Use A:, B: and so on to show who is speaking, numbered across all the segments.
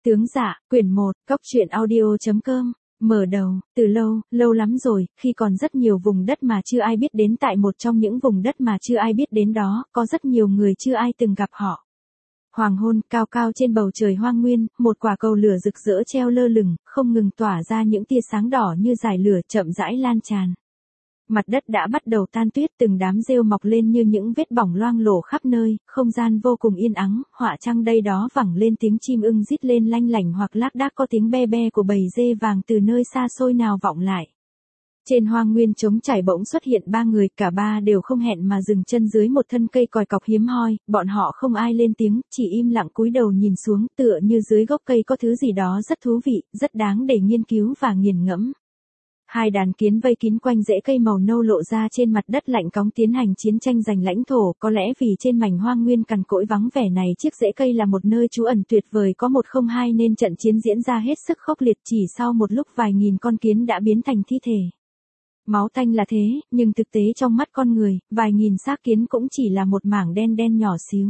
A: Tướng dạ, quyển 1, cóc truyện audio.com. Mở đầu, từ lâu, lâu lắm rồi, khi còn rất nhiều vùng đất mà chưa ai biết đến, tại một trong những vùng đất mà chưa ai biết đến đó, có rất nhiều người chưa ai từng gặp họ. Hoàng hôn, cao cao trên bầu trời hoang nguyên, một quả cầu lửa rực rỡ treo lơ lửng, không ngừng tỏa ra những tia sáng đỏ như dải lửa chậm rãi lan tràn. Mặt đất đã bắt đầu tan tuyết, từng đám rêu mọc lên như những vết bỏng loang lổ khắp nơi, không gian vô cùng yên ắng, họa trăng đây đó vẳng lên tiếng chim ưng rít lên lanh lảnh hoặc lác đác có tiếng be be của bầy dê vàng từ nơi xa xôi nào vọng lại. Trên hoang nguyên trống trải bỗng xuất hiện ba người, cả ba đều không hẹn mà dừng chân dưới một thân cây còi cọc hiếm hoi, bọn họ không ai lên tiếng, chỉ im lặng cúi đầu nhìn xuống, tựa như dưới gốc cây có thứ gì đó rất thú vị, rất đáng để nghiên cứu và nghiền ngẫm. Hai đàn kiến vây kín quanh rễ cây màu nâu lộ ra trên mặt đất lạnh cóng tiến hành chiến tranh giành lãnh thổ, có lẽ vì trên mảnh hoang nguyên cằn cỗi vắng vẻ này chiếc rễ cây là một nơi trú ẩn tuyệt vời có một không hai nên trận chiến diễn ra hết sức khốc liệt, chỉ sau một lúc vài nghìn con kiến đã biến thành thi thể. Máu tanh là thế, nhưng thực tế trong mắt con người, vài nghìn xác kiến cũng chỉ là một mảng đen đen nhỏ xíu.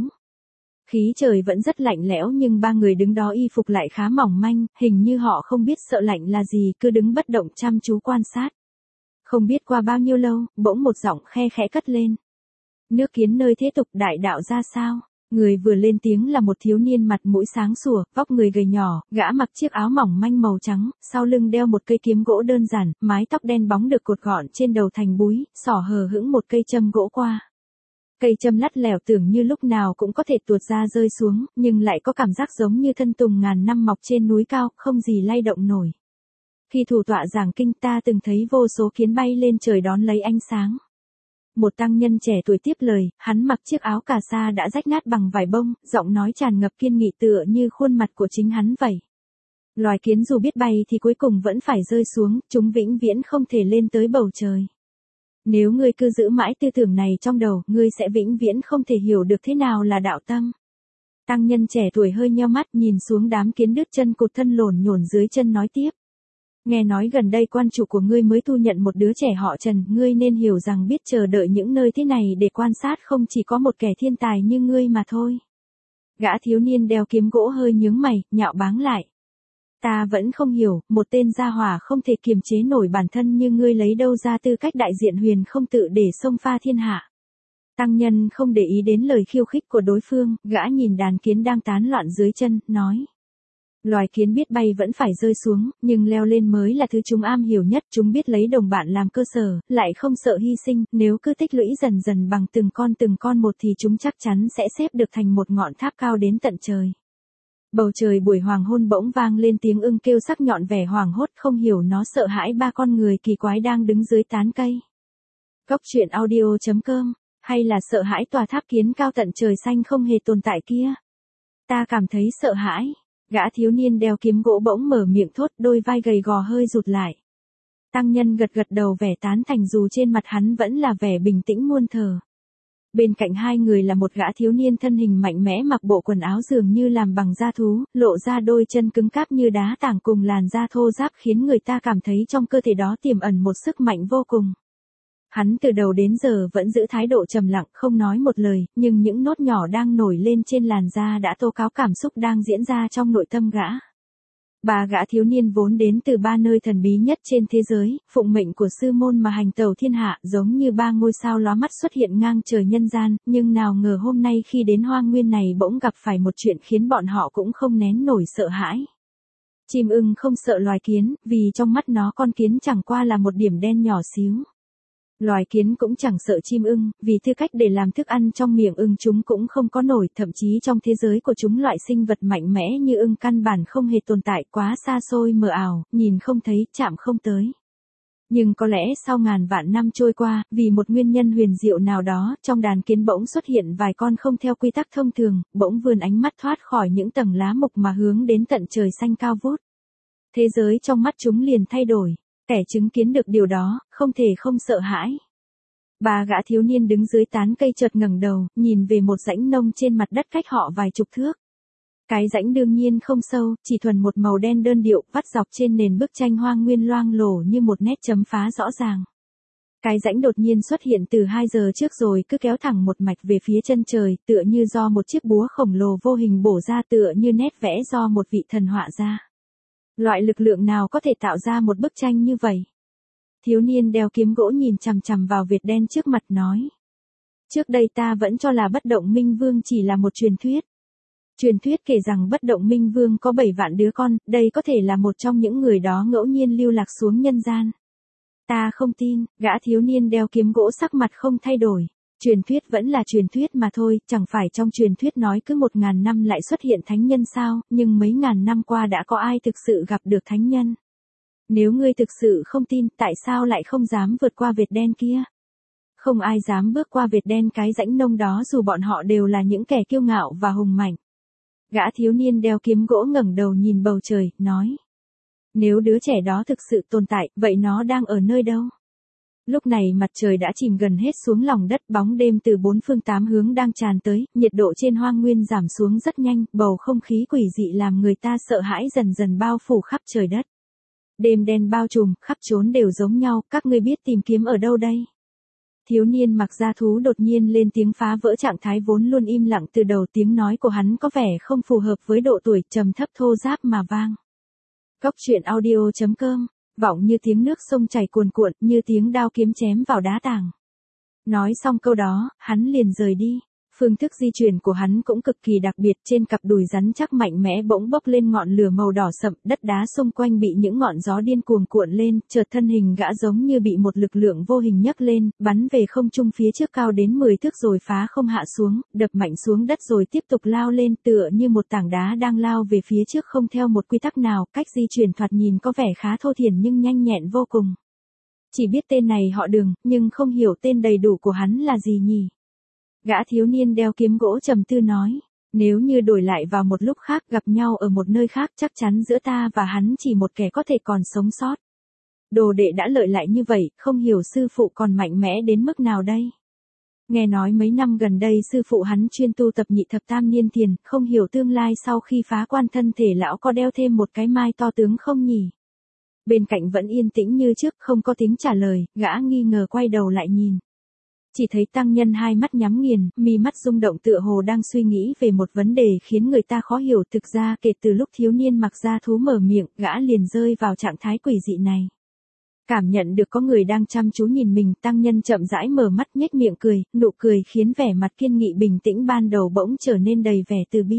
A: Khí trời vẫn rất lạnh lẽo nhưng ba người đứng đó y phục lại khá mỏng manh, hình như họ không biết sợ lạnh là gì, cứ đứng bất động chăm chú quan sát. Không biết qua bao nhiêu lâu, bỗng một giọng khe khẽ cất lên. Nước kiến nơi thế tục đại đạo ra sao? Người vừa lên tiếng là một thiếu niên mặt mũi sáng sủa, vóc người gầy nhỏ, gã mặc chiếc áo mỏng manh màu trắng, sau lưng đeo một cây kiếm gỗ đơn giản, mái tóc đen bóng được cột gọn trên đầu thành búi, xỏ hờ hững một cây châm gỗ qua. Cây châm lắt lẻo tưởng như lúc nào cũng có thể tuột ra rơi xuống, nhưng lại có cảm giác giống như thân tùng ngàn năm mọc trên núi cao, không gì lay động nổi. Khi thủ tọa giảng kinh ta từng thấy vô số kiến bay lên trời đón lấy ánh sáng. Một tăng nhân trẻ tuổi tiếp lời, hắn mặc chiếc áo cà sa đã rách nát bằng vải bông, giọng nói tràn ngập kiên nghị tựa như khuôn mặt của chính hắn vậy. Loài kiến dù biết bay thì cuối cùng vẫn phải rơi xuống, chúng vĩnh viễn không thể lên tới bầu trời. Nếu ngươi cứ giữ mãi tư tưởng này trong đầu, ngươi sẽ vĩnh viễn không thể hiểu được thế nào là đạo tâm. Tăng nhân trẻ tuổi hơi nheo mắt nhìn xuống đám kiến đứt chân cụt thân lổn nhổn dưới chân nói tiếp. Nghe nói gần đây quan chủ của ngươi mới thu nhận một đứa trẻ họ Trần, ngươi nên hiểu rằng biết chờ đợi những nơi thế này để quan sát không chỉ có một kẻ thiên tài như ngươi mà thôi. Gã thiếu niên đeo kiếm gỗ hơi nhướng mày, nhạo báng lại. Ta vẫn không hiểu, một tên gia hỏa không thể kiềm chế nổi bản thân như ngươi lấy đâu ra tư cách đại diện huyền không tự để xông pha thiên hạ. Tăng nhân không để ý đến lời khiêu khích của đối phương, gã nhìn đàn kiến đang tán loạn dưới chân, nói. Loài kiến biết bay vẫn phải rơi xuống, nhưng leo lên mới là thứ chúng am hiểu nhất, chúng biết lấy đồng bạn làm cơ sở, lại không sợ hy sinh, nếu cứ tích lũy dần dần bằng từng con một thì chúng chắc chắn sẽ xếp được thành một ngọn tháp cao đến tận trời. Bầu trời buổi hoàng hôn bỗng vang lên tiếng ưng kêu sắc nhọn vẻ hoảng hốt, không hiểu nó sợ hãi ba con người kỳ quái đang đứng dưới tán cây. cóc truyện audio.com, hay là sợ hãi tòa tháp kiến cao tận trời xanh không hề tồn tại kia? Ta cảm thấy sợ hãi. Gã thiếu niên đeo kiếm gỗ bỗng mở miệng thốt, đôi vai gầy gò hơi rụt lại. Tăng nhân gật gật đầu vẻ tán thành dù trên mặt hắn vẫn là vẻ bình tĩnh muôn thờ. Bên cạnh hai người là một gã thiếu niên thân hình mạnh mẽ mặc bộ quần áo dường như làm bằng da thú, lộ ra đôi chân cứng cáp như đá tảng cùng làn da thô ráp khiến người ta cảm thấy trong cơ thể đó tiềm ẩn một sức mạnh vô cùng. Hắn từ đầu đến giờ vẫn giữ thái độ trầm lặng không nói một lời, nhưng những nốt nhỏ đang nổi lên trên làn da đã tố cáo cảm xúc đang diễn ra trong nội tâm gã. Ba gã thiếu niên vốn đến từ ba nơi thần bí nhất trên thế giới, phụng mệnh của sư môn mà hành tẩu thiên hạ, giống như ba ngôi sao lóa mắt xuất hiện ngang trời nhân gian, nhưng nào ngờ hôm nay khi đến hoang nguyên này bỗng gặp phải một chuyện khiến bọn họ cũng không nén nổi sợ hãi. Chim ưng không sợ loài kiến, vì trong mắt nó con kiến chẳng qua là một điểm đen nhỏ xíu. Loài kiến cũng chẳng sợ chim ưng, vì tư cách để làm thức ăn trong miệng ưng chúng cũng không có nổi, thậm chí trong thế giới của chúng loại sinh vật mạnh mẽ như ưng căn bản không hề tồn tại, quá xa xôi mờ ảo, nhìn không thấy, chạm không tới. Nhưng có lẽ sau ngàn vạn năm trôi qua, vì một nguyên nhân huyền diệu nào đó, trong đàn kiến bỗng xuất hiện vài con không theo quy tắc thông thường, bỗng vươn ánh mắt thoát khỏi những tầng lá mục mà hướng đến tận trời xanh cao vút. Thế giới trong mắt chúng liền thay đổi. Kẻ chứng kiến được điều đó, không thể không sợ hãi. Ba gã thiếu niên đứng dưới tán cây chợt ngẩng đầu, nhìn về một rãnh nông trên mặt đất cách họ vài chục thước. Cái rãnh đương nhiên không sâu, chỉ thuần một màu đen đơn điệu, vắt dọc trên nền bức tranh hoang nguyên loang lổ như một nét chấm phá rõ ràng. Cái rãnh đột nhiên xuất hiện từ 2 giờ trước rồi cứ kéo thẳng một mạch về phía chân trời, tựa như do một chiếc búa khổng lồ vô hình bổ ra, tựa như nét vẽ do một vị thần họa ra. Loại lực lượng nào có thể tạo ra một bức tranh như vậy? Thiếu niên đeo kiếm gỗ nhìn chằm chằm vào vệt đen trước mặt nói. Trước đây ta vẫn cho là bất động minh vương chỉ là một truyền thuyết. Truyền thuyết kể rằng bất động minh vương có 7 vạn đứa con, đây có thể là một trong những người đó ngẫu nhiên lưu lạc xuống nhân gian. Ta không tin, gã thiếu niên đeo kiếm gỗ sắc mặt không thay đổi. Truyền thuyết vẫn là truyền thuyết mà thôi, chẳng phải trong truyền thuyết nói cứ 1000 năm lại xuất hiện thánh nhân sao, nhưng mấy ngàn năm qua đã có ai thực sự gặp được thánh nhân. Nếu ngươi thực sự không tin, tại sao lại không dám vượt qua vệt đen kia? Không ai dám bước qua vệt đen cái rãnh nông đó dù bọn họ đều là những kẻ kiêu ngạo và hùng mạnh. Gã thiếu niên đeo kiếm gỗ ngẩng đầu nhìn bầu trời, nói. Nếu đứa trẻ đó thực sự tồn tại, vậy nó đang ở nơi đâu? Lúc này mặt trời đã chìm gần hết xuống lòng đất, bóng đêm từ 4 phương 8 hướng đang tràn tới, nhiệt độ trên hoang nguyên giảm xuống rất nhanh, bầu không khí quỷ dị làm người ta sợ hãi dần dần bao phủ khắp trời đất. Đêm đen bao trùm, khắp chốn đều giống nhau, các ngươi biết tìm kiếm ở đâu đây? Thiếu niên mặc da thú đột nhiên lên tiếng phá vỡ trạng thái vốn luôn im lặng từ đầu, tiếng nói của hắn có vẻ không phù hợp với độ tuổi, trầm thấp thô ráp mà vang. Cốc truyện audio.com, vọng như tiếng nước sông chảy cuồn cuộn, như tiếng đao kiếm chém vào đá tảng. Nói xong câu đó, hắn liền rời đi. Phương thức di chuyển của hắn cũng cực kỳ đặc biệt, trên cặp đùi rắn chắc mạnh mẽ bỗng bốc lên ngọn lửa màu đỏ sậm, đất đá xung quanh bị những ngọn gió điên cuồng cuộn lên, chợt thân hình gã giống như bị một lực lượng vô hình nhấc lên, bắn về không trung phía trước cao đến 10 thước rồi phá không hạ xuống, đập mạnh xuống đất rồi tiếp tục lao lên, tựa như một tảng đá đang lao về phía trước không theo một quy tắc nào, cách di chuyển thoạt nhìn có vẻ khá thô thiển nhưng nhanh nhẹn vô cùng. Chỉ biết tên này họ Đường, nhưng không hiểu tên đầy đủ của hắn là gì nhỉ? Gã thiếu niên đeo kiếm gỗ trầm tư nói, nếu như đổi lại vào một lúc khác gặp nhau ở một nơi khác chắc chắn giữa ta và hắn chỉ một kẻ có thể còn sống sót. Đồ đệ đã lợi lại như vậy, không hiểu sư phụ còn mạnh mẽ đến mức nào đây. Nghe nói mấy năm gần đây sư phụ hắn chuyên tu tập nhị thập tam niên thiền, không hiểu tương lai sau khi phá quan thân thể lão có đeo thêm một cái mai to tướng không nhỉ? Bên cạnh vẫn yên tĩnh như trước, không có tiếng trả lời, gã nghi ngờ quay đầu lại nhìn. Chỉ thấy tăng nhân hai mắt nhắm nghiền, mi mắt rung động tựa hồ đang suy nghĩ về một vấn đề khiến người ta khó hiểu. Thực ra kể từ lúc thiếu niên mặc da thú mở miệng, gã liền rơi vào trạng thái quỷ dị này. Cảm nhận được có người đang chăm chú nhìn mình, tăng nhân chậm rãi mở mắt nhếch miệng cười, nụ cười khiến vẻ mặt kiên nghị bình tĩnh ban đầu bỗng trở nên đầy vẻ từ bi.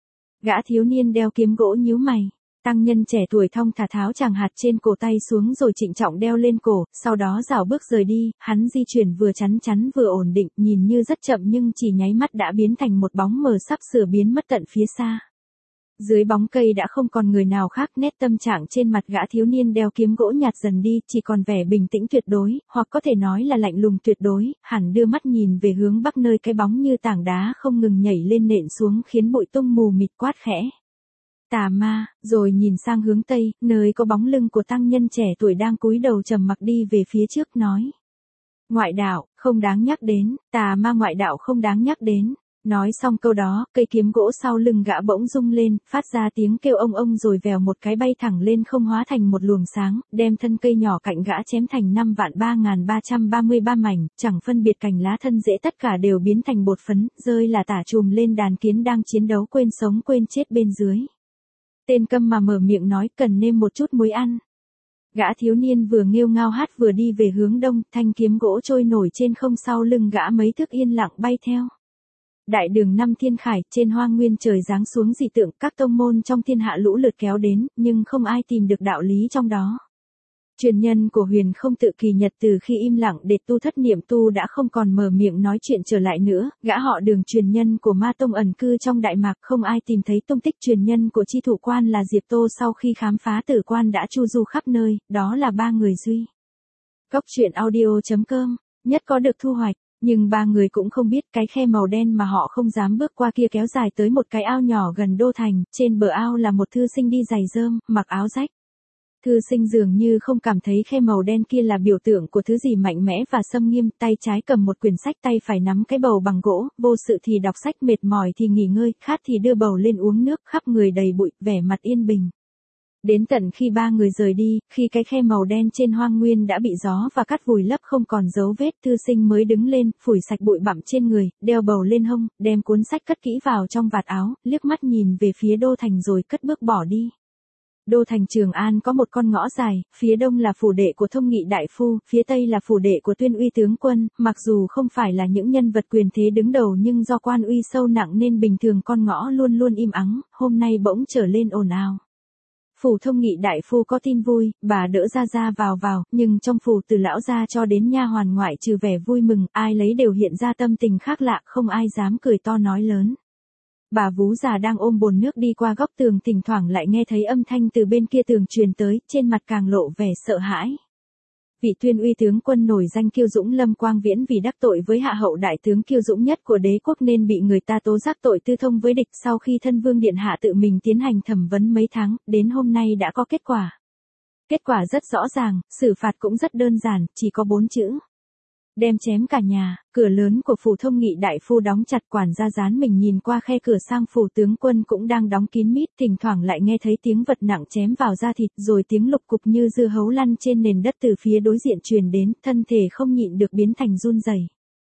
A: Gã thiếu niên đeo kiếm gỗ nhíu mày. Tăng nhân trẻ tuổi thong thả tháo chàng hạt trên cổ tay xuống rồi trịnh trọng đeo lên cổ, sau đó rảo bước rời đi, hắn di chuyển vừa chắn chắn vừa ổn định, nhìn như rất chậm nhưng chỉ nháy mắt đã biến thành một bóng mờ sắp sửa biến mất tận phía xa. Dưới bóng cây đã không còn người nào khác, nét tâm trạng trên mặt gã thiếu niên đeo kiếm gỗ nhạt dần đi, chỉ còn vẻ bình tĩnh tuyệt đối, hoặc có thể nói là lạnh lùng tuyệt đối, hẳn đưa mắt nhìn về hướng bắc nơi cái bóng như tảng đá không ngừng nhảy lên nện xuống khiến bụi tung mù mịt, quát khẽ. Tà ma, rồi nhìn sang hướng tây, nơi có bóng lưng của tăng nhân trẻ tuổi đang cúi đầu trầm mặc đi về phía trước nói. Ngoại đạo, không đáng nhắc đến, tà ma ngoại đạo không đáng nhắc đến. Nói xong câu đó, cây kiếm gỗ sau lưng gã bỗng rung lên, phát ra tiếng kêu ông rồi vèo một cái bay thẳng lên không hóa thành một luồng sáng, đem thân cây nhỏ cạnh gã chém thành 5.3333 mảnh, chẳng phân biệt cành lá thân rễ tất cả đều biến thành bột phấn, rơi là tả chùm lên đàn kiến đang chiến đấu quên sống quên chết bên dưới. Tên câm mà mở miệng nói cần nêm một chút muối ăn. Gã thiếu niên vừa nghêu ngao hát vừa đi về hướng đông, thanh kiếm gỗ trôi nổi trên không sau lưng gã mấy thước yên lặng bay theo. Đại đường năm thiên khải, trên hoang nguyên trời giáng xuống dị tượng, các tông môn trong thiên hạ lũ lượt kéo đến, nhưng không ai tìm được đạo lý trong đó. Truyền nhân của Huyền Không Tự Kỳ Nhật từ khi im lặng để tu thất niệm tu đã không còn mở miệng nói chuyện trở lại nữa, gã họ Đường truyền nhân của Ma Tông ẩn cư trong Đại Mạc, không ai tìm thấy tung tích. Truyền nhân của chi thủ quan là Diệp Tô sau khi khám phá tử quan đã chu du khắp nơi, đó là 3 người duy. Cốc truyện audio.com, nhất có được thu hoạch, nhưng 3 người cũng không biết cái khe màu đen mà họ không dám bước qua kia kéo dài tới một cái ao nhỏ gần đô thành, trên bờ ao là một thư sinh đi giày rơm, mặc áo rách. Thư sinh dường như không cảm thấy khe màu đen kia là biểu tượng của thứ gì mạnh mẽ và xâm nghiêm, tay trái cầm một quyển sách, tay phải nắm cái bầu bằng gỗ, vô sự thì đọc sách, mệt mỏi thì nghỉ ngơi, khát thì đưa bầu lên uống nước, khắp người đầy bụi, vẻ mặt yên bình. Đến tận khi ba người rời đi, khi cái khe màu đen trên hoang nguyên đã bị gió và cát vùi lấp không còn dấu vết, Thư Sinh mới đứng lên, phủi sạch bụi bặm trên người, đeo bầu lên hông, đem cuốn sách cất kỹ vào trong vạt áo, liếc mắt nhìn về phía đô thành rồi cất bước bỏ đi. Đô thành Trường An có một con ngõ dài, phía đông là phủ đệ của Thông Nghị đại phu, phía tây là phủ đệ của Tuyên Uy tướng quân, mặc dù không phải là những nhân vật quyền thế đứng đầu nhưng do quan uy sâu nặng nên bình thường con ngõ luôn luôn im ắng, hôm nay bỗng trở lên ồn ào. Phủ Thông Nghị đại phu có tin vui, bà đỡ ra vào, nhưng trong phủ từ lão gia cho đến nha hoàn ngoại trừ vẻ vui mừng, ai lấy đều hiện ra tâm tình khác lạ, không ai dám cười to nói lớn. Bà vú già đang ôm bồn nước đi qua góc tường thỉnh thoảng lại nghe thấy âm thanh từ bên kia tường truyền tới, trên mặt càng lộ vẻ sợ hãi. Vị Tuyên Uy tướng quân nổi danh kiêu dũng Lâm Quang Viễn vì đắc tội với hạ hậu đại tướng kiêu dũng nhất của đế quốc nên bị người ta tố giác tội tư thông với địch, sau khi thân vương điện hạ tự mình tiến hành thẩm vấn mấy tháng, đến hôm nay đã có kết quả. Kết quả rất rõ ràng, xử phạt cũng rất đơn giản, chỉ có 4 chữ. Đem chém cả nhà. Cửa lớn của phủ Thông Nghị đại phu đóng chặt, quản gia dán mình nhìn qua khe cửa sang phủ tướng quân cũng đang đóng kín mít, thỉnh thoảng lại nghe thấy tiếng vật nặng chém vào da thịt, rồi tiếng lục cục như dưa hấu lăn trên nền đất từ phía đối diện truyền đến, thân thể không nhịn được biến thành run rẩy.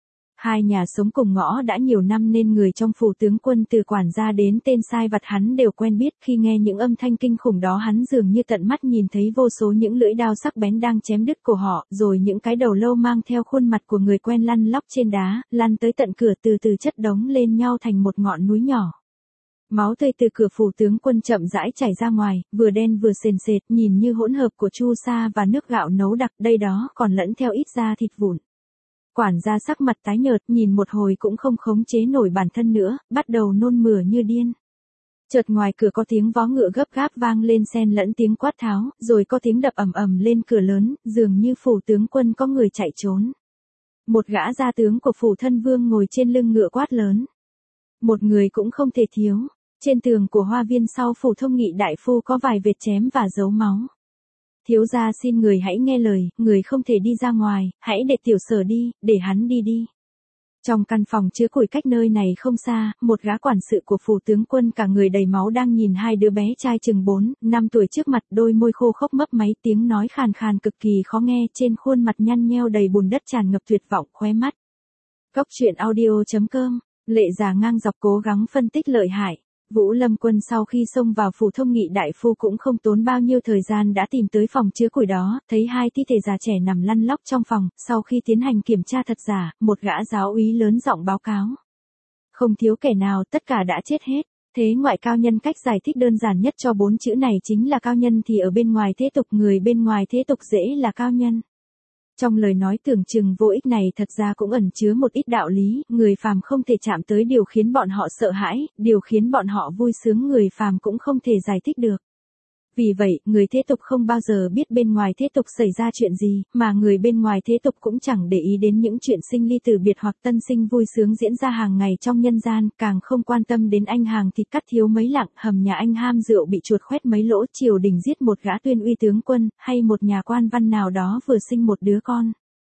A: Hai nhà sống cùng ngõ đã nhiều năm nên người trong phủ tướng quân từ quản gia đến tên sai vặt hắn đều quen biết, khi nghe những âm thanh kinh khủng đó hắn dường như tận mắt nhìn thấy vô số những lưỡi đao sắc bén đang chém đứt cổ họ, rồi những cái đầu lâu mang theo khuôn mặt của người quen lăn lóc trên đá, lăn tới tận cửa từ từ chất đống lên nhau thành một ngọn núi nhỏ. Máu tươi từ cửa phủ tướng quân chậm rãi chảy ra ngoài, vừa đen vừa sền sệt, nhìn như hỗn hợp của chu sa và nước gạo nấu đặc, đây đó còn lẫn theo ít da thịt vụn. Quản gia sắc mặt tái nhợt, nhìn một hồi cũng không khống chế nổi bản thân nữa, bắt đầu nôn mửa như điên. Chợt ngoài cửa có tiếng vó ngựa gấp gáp vang lên xen lẫn tiếng quát tháo, rồi có tiếng đập ầm ầm lên cửa lớn, dường như phủ tướng quân có người chạy trốn. Một gã gia tướng của phủ thân vương ngồi trên lưng ngựa quát lớn. Một người cũng không thể thiếu. Trên tường của hoa viên sau phủ Thông Nghị đại phu có vài vệt chém và dấu máu. Thiếu gia xin người hãy nghe lời, người không thể đi ra ngoài, hãy để tiểu Sở đi, để hắn đi. Trong căn phòng chứa củi cách nơi này không xa, một gã quản sự của phủ tướng quân cả người đầy máu đang nhìn hai đứa bé trai chừng 4, 5 tuổi trước mặt, đôi môi khô khốc mấp máy, tiếng nói khàn khàn cực kỳ khó nghe, trên khuôn mặt nhăn nheo đầy bùn đất tràn ngập tuyệt vọng khóe mắt. Cốc truyện audio.com, Lệ già ngang dọc cố gắng phân tích lợi hại. Vũ Lâm Quân sau khi xông vào phủ Thông Nghị đại phu cũng không tốn bao nhiêu thời gian đã tìm tới phòng chứa củi đó, thấy hai thi thể già trẻ nằm lăn lóc trong phòng, sau khi tiến hành kiểm tra thật giả, một gã giáo úy lớn giọng báo cáo. Không thiếu kẻ nào, tất cả đã chết hết. Thế ngoại cao nhân cách giải thích đơn giản nhất cho 4 chữ này chính là cao nhân thì ở bên ngoài thế tục, người bên ngoài thế tục dễ là cao nhân. Trong lời nói tưởng chừng vô ích này thật ra cũng ẩn chứa một ít đạo lý, người phàm không thể chạm tới điều khiến bọn họ sợ hãi, điều khiến bọn họ vui sướng người phàm cũng không thể giải thích được. Vì vậy, người thế tục không bao giờ biết bên ngoài thế tục xảy ra chuyện gì, mà người bên ngoài thế tục cũng chẳng để ý đến những chuyện sinh ly tử biệt hoặc tân sinh vui sướng diễn ra hàng ngày trong nhân gian, càng không quan tâm đến anh hàng thịt cắt thiếu mấy lạng, hầm nhà anh ham rượu bị chuột khoét mấy lỗ, triều đình giết một gã Tuyên Uy tướng quân, hay một nhà quan văn nào đó vừa sinh một đứa con.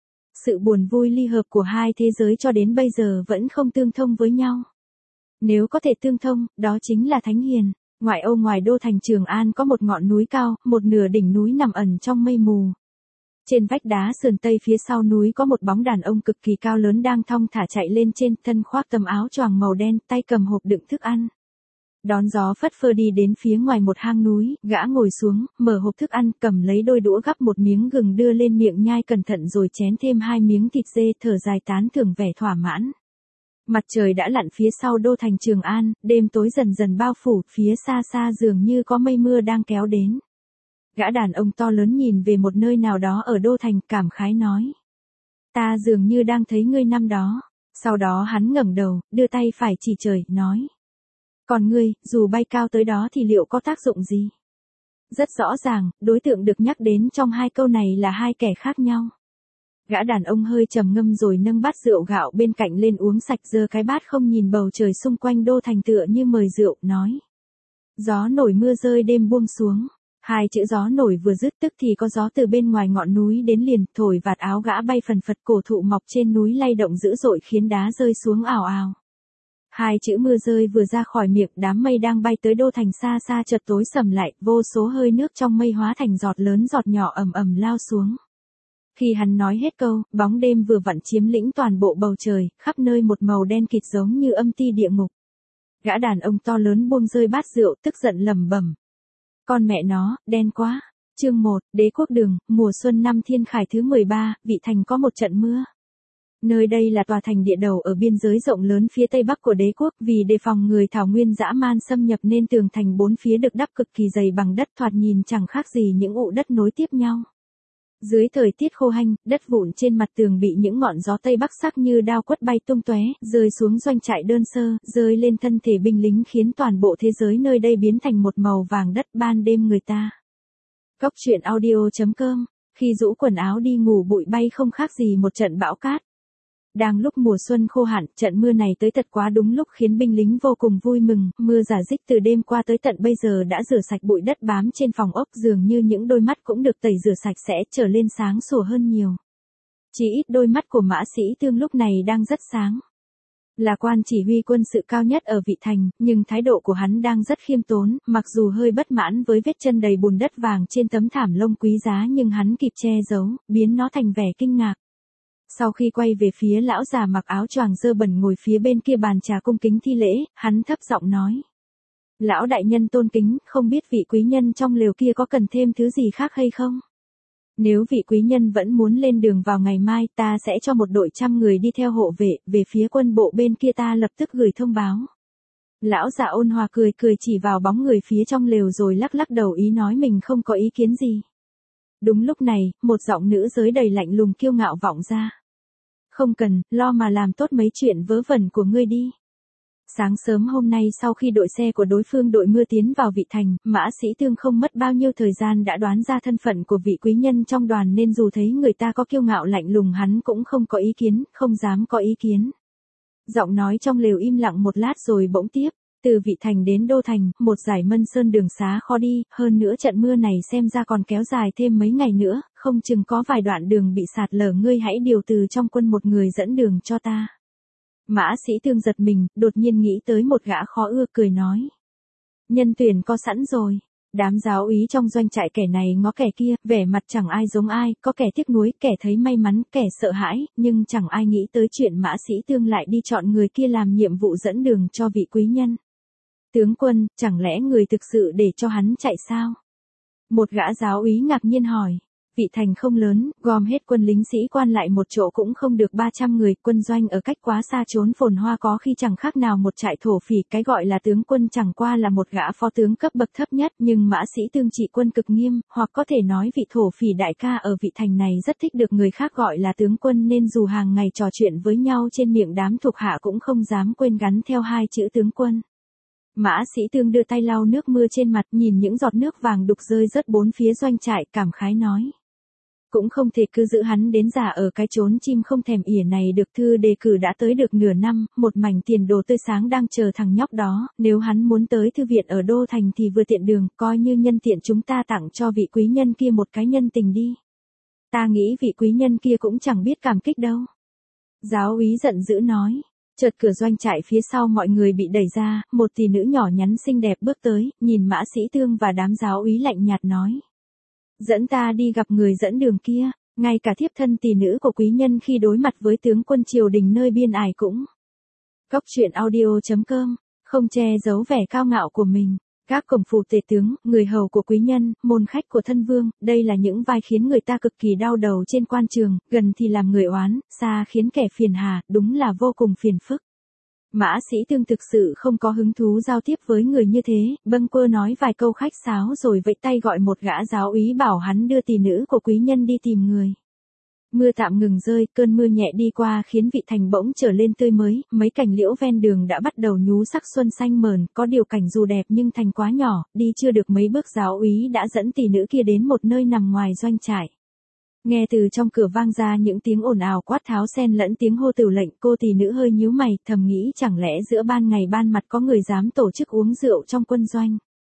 A: Sự buồn vui ly hợp của hai thế giới cho đến bây giờ vẫn không tương thông với nhau. Nếu có thể tương thông, đó chính là thánh hiền. Ngoại ô ngoài đô thành Trường An có một ngọn núi cao, một nửa đỉnh núi nằm ẩn trong mây mù. Trên vách đá sườn tây phía sau núi có một bóng đàn ông cực kỳ cao lớn đang thong thả chạy lên trên, thân khoác tấm áo choàng màu đen, tay cầm hộp đựng thức ăn. Đón gió phất phơ đi đến phía ngoài một hang núi, gã ngồi xuống, mở hộp thức ăn, cầm lấy đôi đũa gắp một miếng gừng đưa lên miệng nhai cẩn thận rồi chén thêm 2 miếng thịt dê, thở dài tán thưởng vẻ thỏa mãn. Mặt trời đã lặn phía sau đô thành Trường An, đêm tối dần dần bao phủ, phía xa xa dường như có mây mưa đang kéo đến. Gã đàn ông to lớn nhìn về một nơi nào đó ở đô thành, cảm khái nói. Ta dường như đang thấy ngươi năm đó. Sau đó hắn ngẩng đầu, đưa tay phải chỉ trời, nói. Còn ngươi, dù bay cao tới đó thì liệu có tác dụng gì? Rất rõ ràng, đối tượng được nhắc đến trong hai câu này là hai kẻ khác nhau. Gã đàn ông hơi trầm ngâm rồi nâng bát rượu gạo bên cạnh lên uống sạch, giơ cái bát không nhìn bầu trời xung quanh đô thành tựa như mời rượu, nói. Gió nổi mưa rơi đêm buông xuống. Hai chữ gió nổi vừa dứt tức thì có gió từ bên ngoài ngọn núi đến liền, thổi vạt áo gã bay phần phật, cổ thụ mọc trên núi lay động dữ dội khiến đá rơi xuống ào ào. Hai chữ mưa rơi vừa ra khỏi miệng, đám mây đang bay tới đô thành xa xa chợt tối sầm lại, vô số hơi nước trong mây hóa thành giọt lớn giọt nhỏ ầm ầm lao xuống. Khi hắn nói hết câu, bóng đêm vừa vặn chiếm lĩnh toàn bộ bầu trời, khắp nơi một màu đen kịt giống như âm ti địa ngục. Gã đàn ông to lớn buông rơi bát rượu, tức giận lẩm bẩm. Con mẹ nó, đen quá. Chương 1, Đế quốc đường, mùa xuân năm Thiên Khải thứ 13, Vị Thành có một trận mưa. Nơi đây là tòa thành địa đầu ở biên giới rộng lớn phía tây bắc của đế quốc, vì đề phòng người Thảo Nguyên dã man xâm nhập nên tường thành bốn phía được đắp cực kỳ dày bằng đất, thoạt nhìn chẳng khác gì những ụ đất nối tiếp nhau. Dưới thời tiết khô hanh, đất vụn trên mặt tường bị những ngọn gió tây bắc sắc như đao quất bay tung tóe, rơi xuống doanh trại đơn sơ, rơi lên thân thể binh lính, khiến toàn bộ thế giới nơi đây biến thành một màu vàng đất ban đêm người ta. Cốc truyện audio.com, khi rũ quần áo đi ngủ bụi bay không khác gì một trận bão cát. Đang lúc mùa xuân khô hạn, trận mưa này tới thật quá đúng lúc khiến binh lính vô cùng vui mừng, mưa rả rích từ đêm qua tới tận bây giờ đã rửa sạch bụi đất bám trên phòng ốc, dường như những đôi mắt cũng được tẩy rửa sạch sẽ, trở lên sáng sủa hơn nhiều. Chỉ ít đôi mắt của Mã Sĩ Tương lúc này đang rất sáng. Là quan chỉ huy quân sự cao nhất ở Vị Thành, nhưng thái độ của hắn đang rất khiêm tốn, mặc dù hơi bất mãn với vết chân đầy bùn đất vàng trên tấm thảm lông quý giá nhưng hắn kịp che giấu, biến nó thành vẻ kinh ngạc. Sau khi quay về phía lão già mặc áo choàng dơ bẩn ngồi phía bên kia bàn trà cung kính thi lễ, hắn thấp giọng nói. Lão đại nhân tôn kính, không biết vị quý nhân trong lều kia có cần thêm thứ gì khác hay không? Nếu vị quý nhân vẫn muốn lên đường vào ngày mai, ta sẽ cho một đội 100 người đi theo hộ vệ, về phía quân bộ bên kia ta lập tức gửi thông báo. Lão già ôn hòa cười cười chỉ vào bóng người phía trong lều rồi lắc lắc đầu ý nói mình không có ý kiến gì. Đúng lúc này, một giọng nữ giới đầy lạnh lùng kiêu ngạo vọng ra. Không cần, lo mà làm tốt mấy chuyện vớ vẩn của ngươi đi. Sáng sớm hôm nay sau khi đội xe của đối phương đội mưa tiến vào Vị Thành, Mã Sĩ Tương không mất bao nhiêu thời gian đã đoán ra thân phận của vị quý nhân trong đoàn nên dù thấy người ta có kiêu ngạo lạnh lùng hắn cũng không có ý kiến, không dám có ý kiến. Giọng nói trong lều im lặng một lát rồi bỗng tiếp. Từ Vị Thành đến Đô Thành, một dải mân sơn đường xá khó đi, hơn nữa trận mưa này xem ra còn kéo dài thêm mấy ngày nữa, không chừng có vài đoạn đường bị sạt lở, ngươi hãy điều từ trong quân một người dẫn đường cho ta. Mã Sĩ Tương giật mình, đột nhiên nghĩ tới một gã khó ưa cười nói. Nhân tuyển có sẵn rồi. Đám giáo úy trong doanh trại kẻ này ngó kẻ kia, vẻ mặt chẳng ai giống ai, có kẻ tiếc nuối, kẻ thấy may mắn, kẻ sợ hãi, nhưng chẳng ai nghĩ tới chuyện Mã Sĩ Tương lại đi chọn người kia làm nhiệm vụ dẫn đường cho vị quý nhân. Tướng quân, chẳng lẽ người thực sự để cho hắn chạy sao? Một gã giáo úy ngạc nhiên hỏi. Vị Thành không lớn, gom hết quân lính sĩ quan lại một chỗ cũng không được 300 người, quân doanh ở cách quá xa trốn phồn hoa có khi chẳng khác nào một trại thổ phỉ, cái gọi là tướng quân chẳng qua là một gã phó tướng cấp bậc thấp nhất, nhưng Mã Sĩ Tương trị quân cực nghiêm, hoặc có thể nói vị thổ phỉ đại ca ở Vị Thành này rất thích được người khác gọi là tướng quân nên dù hàng ngày trò chuyện với nhau trên miệng đám thuộc hạ cũng không dám quên gắn theo hai chữ tướng quân. Mã Sĩ Tương đưa tay lau nước mưa trên mặt, nhìn những giọt nước vàng đục rơi rớt bốn phía doanh trại, cảm khái nói. Cũng không thể cứ giữ hắn đến già ở cái chốn chim không thèm ỉa này được, thư đề cử đã tới được nửa năm, một mảnh tiền đồ tươi sáng đang chờ thằng nhóc đó, nếu hắn muốn tới thư viện ở Đô Thành thì vừa tiện đường, coi như nhân tiện chúng ta tặng cho vị quý nhân kia một cái nhân tình đi. Ta nghĩ vị quý nhân kia cũng chẳng biết cảm kích đâu. Giáo úy giận dữ nói. Chợt cửa doanh trại phía sau mọi người bị đẩy ra, một tỷ nữ nhỏ nhắn xinh đẹp bước tới, nhìn Mã Sĩ Tương và đám giáo úy lạnh nhạt nói. Dẫn ta đi gặp người dẫn đường kia, ngay cả thiếp thân tỷ nữ của quý nhân khi đối mặt với tướng quân triều đình nơi biên ải cũng. Cốc truyện audio.com, không che giấu vẻ cao ngạo của mình. Các cổng phù tể tướng, người hầu của quý nhân, môn khách của thân vương, đây là những vai khiến người ta cực kỳ đau đầu trên quan trường, gần thì làm người oán, xa khiến kẻ phiền hà, đúng là vô cùng phiền phức. Mã Sĩ Tương thực sự không có hứng thú giao tiếp với người như thế, bâng quơ nói vài câu khách sáo rồi vẫy tay gọi một gã giáo úy bảo hắn đưa tỷ nữ của quý nhân đi tìm người. Mưa tạm ngừng rơi, cơn mưa nhẹ đi qua khiến Vị Thành bỗng trở lên tươi mới, mấy cành liễu ven đường đã bắt đầu nhú sắc xuân xanh mờn, có điều cảnh dù đẹp nhưng thành quá nhỏ, đi chưa được mấy bước giáo úy đã dẫn tỷ nữ kia đến một nơi nằm ngoài doanh trại. Nghe từ trong cửa vang ra những tiếng ồn ào quát tháo xen lẫn tiếng hô tửu lệnh, cô tỷ nữ hơi nhíu mày, thầm nghĩ chẳng lẽ giữa ban ngày ban mặt có người dám tổ chức uống rượu trong quân doanh.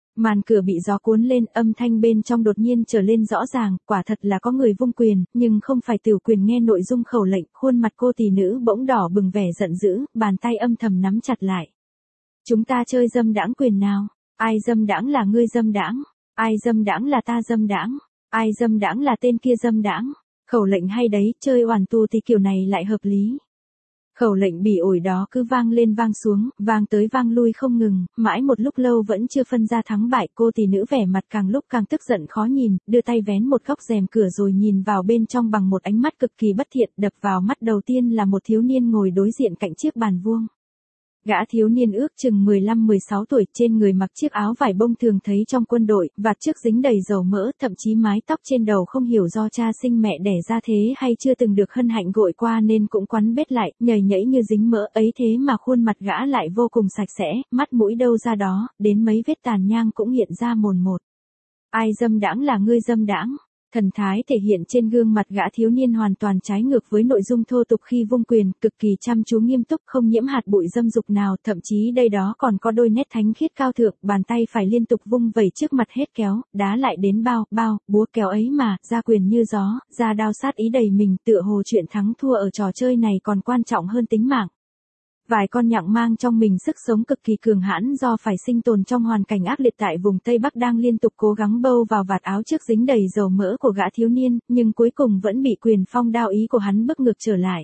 A: Màn cửa bị gió cuốn lên, âm thanh bên trong đột nhiên trở lên rõ ràng, quả thật là có người vung quyền, nhưng không phải Tiểu Quyền nghe nội dung khẩu lệnh, khuôn mặt cô tỷ nữ bỗng đỏ bừng vẻ giận dữ, bàn tay âm thầm nắm chặt lại. Chúng ta chơi dâm đãng quyền nào? Ai dâm đãng là ngươi dâm đãng? Ai dâm đãng là ta dâm đãng? Ai dâm đãng là tên kia dâm đãng? Khẩu lệnh hay đấy, chơi oàn tu thì kiểu này lại hợp lý. Khẩu lệnh bỉ ổi đó cứ vang lên vang xuống, vang tới vang lui không ngừng, mãi một lúc lâu vẫn chưa phân ra thắng bại. Cô tỷ nữ vẻ mặt càng lúc càng tức giận khó nhìn, đưa tay vén một góc rèm cửa rồi nhìn vào bên trong bằng một ánh mắt cực kỳ bất thiện. Đập vào mắt đầu tiên là một thiếu niên ngồi đối diện cạnh chiếc bàn vuông. Gã thiếu niên ước chừng 15-16 tuổi, trên người mặc chiếc áo vải bông thường thấy trong quân đội, vạt trước dính đầy dầu mỡ, thậm chí mái tóc trên đầu không hiểu do cha sinh mẹ đẻ ra thế hay chưa từng được hân hạnh gội qua nên cũng quắn bết lại, nhầy nhẫy như dính mỡ ấy, thế mà khuôn mặt gã lại vô cùng sạch sẽ, mắt mũi đâu ra đó, đến mấy vết tàn nhang cũng hiện ra mồn một. Ai dâm đãng là ngươi dâm đãng? Thần thái thể hiện trên gương mặt gã thiếu niên hoàn toàn trái ngược với nội dung thô tục khi vung quyền, cực kỳ chăm chú nghiêm túc, không nhiễm hạt bụi dâm dục nào, thậm chí đây đó còn có đôi nét thánh khiết cao thượng, bàn tay phải liên tục vung vẩy trước mặt hết kéo, đá lại đến bao, búa kéo ấy mà, ra quyền như gió, ra đao sát ý đầy mình, tựa hồ chuyện thắng thua ở trò chơi này còn quan trọng hơn tính mạng. Vài con nhặng mang trong mình sức sống cực kỳ cường hãn do phải sinh tồn trong hoàn cảnh ác liệt tại vùng Tây Bắc đang liên tục cố gắng bâu vào vạt áo trước dính đầy dầu mỡ của gã thiếu niên, nhưng cuối cùng vẫn bị quyền phong đao ý của hắn bức ngược trở lại.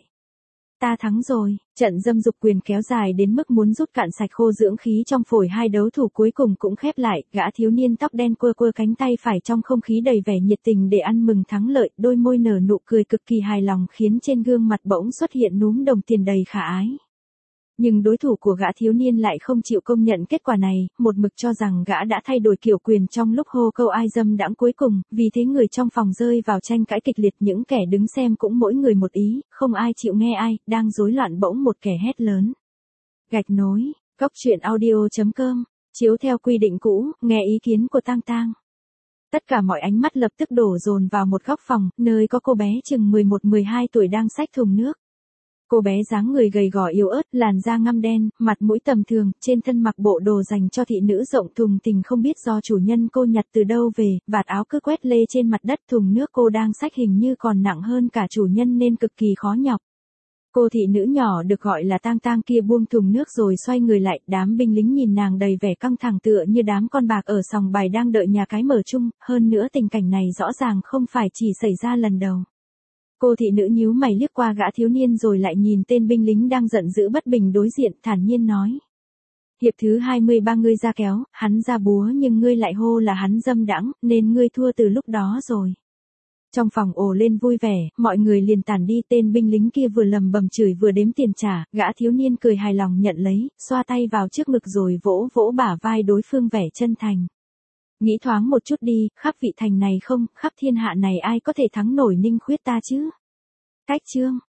A: Ta thắng rồi, trận dâm dục quyền kéo dài đến mức muốn rút cạn sạch khô dưỡng khí trong phổi, hai đấu thủ cuối cùng cũng khép lại, gã thiếu niên tóc đen quơ cánh tay phải trong không khí đầy vẻ nhiệt tình để ăn mừng thắng lợi, đôi môi nở nụ cười cực kỳ hài lòng khiến trên gương mặt bỗng xuất hiện núm đồng tiền đầy khả ái. Nhưng đối thủ của gã thiếu niên lại không chịu công nhận kết quả này, một mực cho rằng gã đã thay đổi kiểu quyền trong lúc hô câu ai dâm đãng cuối cùng, vì thế người trong phòng rơi vào tranh cãi kịch liệt, những kẻ đứng xem cũng mỗi người một ý, không ai chịu nghe ai, đang rối loạn bỗng một kẻ hét lớn. Gạch nối, Cóc truyện audio.com, chiếu theo quy định cũ, nghe ý kiến của Tang Tang. Tất cả mọi ánh mắt lập tức đổ dồn vào một góc phòng, nơi có cô bé chừng 11-12 tuổi đang xách thùng nước. Cô bé dáng người gầy gò yếu ớt, làn da ngăm đen, mặt mũi tầm thường, trên thân mặc bộ đồ dành cho thị nữ rộng thùng thình không biết do chủ nhân cô nhặt từ đâu về, vạt áo cứ quét lê trên mặt đất, thùng nước cô đang xách hình như còn nặng hơn cả chủ nhân nên cực kỳ khó nhọc. Cô thị nữ nhỏ được gọi là Tang Tang kia buông thùng nước rồi xoay người lại, đám binh lính nhìn nàng đầy vẻ căng thẳng tựa như đám con bạc ở sòng bài đang đợi nhà cái mở chung, hơn nữa tình cảnh này rõ ràng không phải chỉ xảy ra lần đầu. Cô thị nữ nhíu mày liếc qua gã thiếu niên rồi lại nhìn tên binh lính đang giận dữ bất bình đối diện, thản nhiên nói. Hiệp thứ 23 ngươi ra kéo, hắn ra búa nhưng ngươi lại hô là hắn dâm đãng, nên ngươi thua từ lúc đó rồi. Trong phòng ồ lên vui vẻ, mọi người liền tản đi, tên binh lính kia vừa lầm bầm chửi vừa đếm tiền trả, gã thiếu niên cười hài lòng nhận lấy, xoa tay vào trước ngực rồi vỗ vỗ bả vai đối phương vẻ chân thành. Nghĩ thoáng một chút đi, khắp vị thành này không, khắp thiên hạ này ai có thể thắng nổi Ninh Khuyết ta chứ? Cách chương.